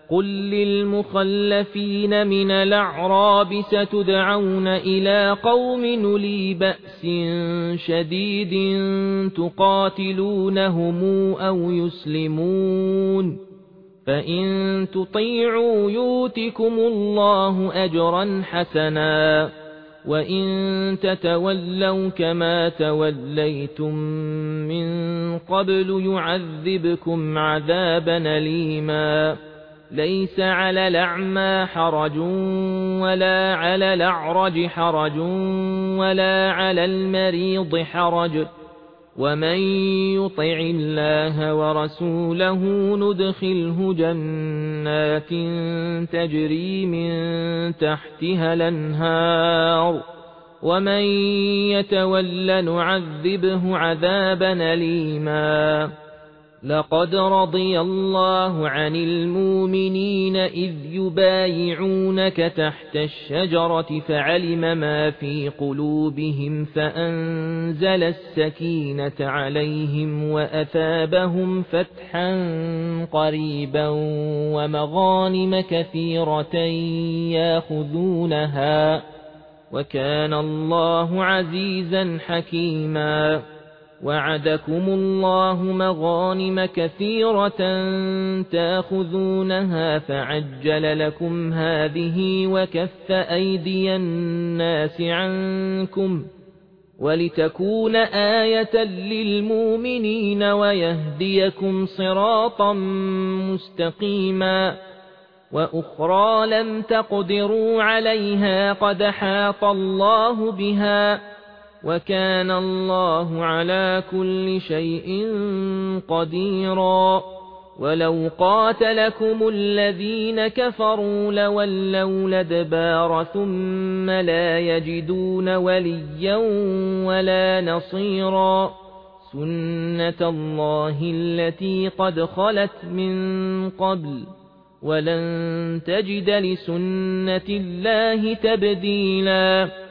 قل للمخلفين من الأعراب ستدعون إلى قوم أولي بأس شديد تقاتلونهم أو يسلمون فإن تطيعوا يؤتكم الله أجرا حسنا وإن تتولوا كما توليتم من قبل يعذبكم عذابا أليما ليس على الأعمى حرج ولا على الأعرج حرج ولا على المريض حرج ومن يطع الله ورسوله ندخله جنات تجري من تحتها الأنهار ومن يتول نعذبه عذابا أليما لقد رضي الله عن المؤمنين إذ يبايعونك تحت الشجرة فعلم ما في قلوبهم فأنزل السكينة عليهم وأثابهم فتحا قريبا ومغانم كثيرة ياخذونها وكان الله عزيزا حكيما وعدكم الله مغانم كثيرة تأخذونها فعجل لكم هذه وكف أيدي الناس عنكم ولتكون آية للمؤمنين ويهديكم صراطا مستقيما وأخرى لم تقدروا عليها قد حاط الله بها وكان الله على كل شيء قديرا ولو قاتلكم الذين كفروا لولوا الأدبار ثم لا يجدون وليا ولا نصيرا سنة الله التي قد خلت من قبل ولن تجد لسنة الله تبديلا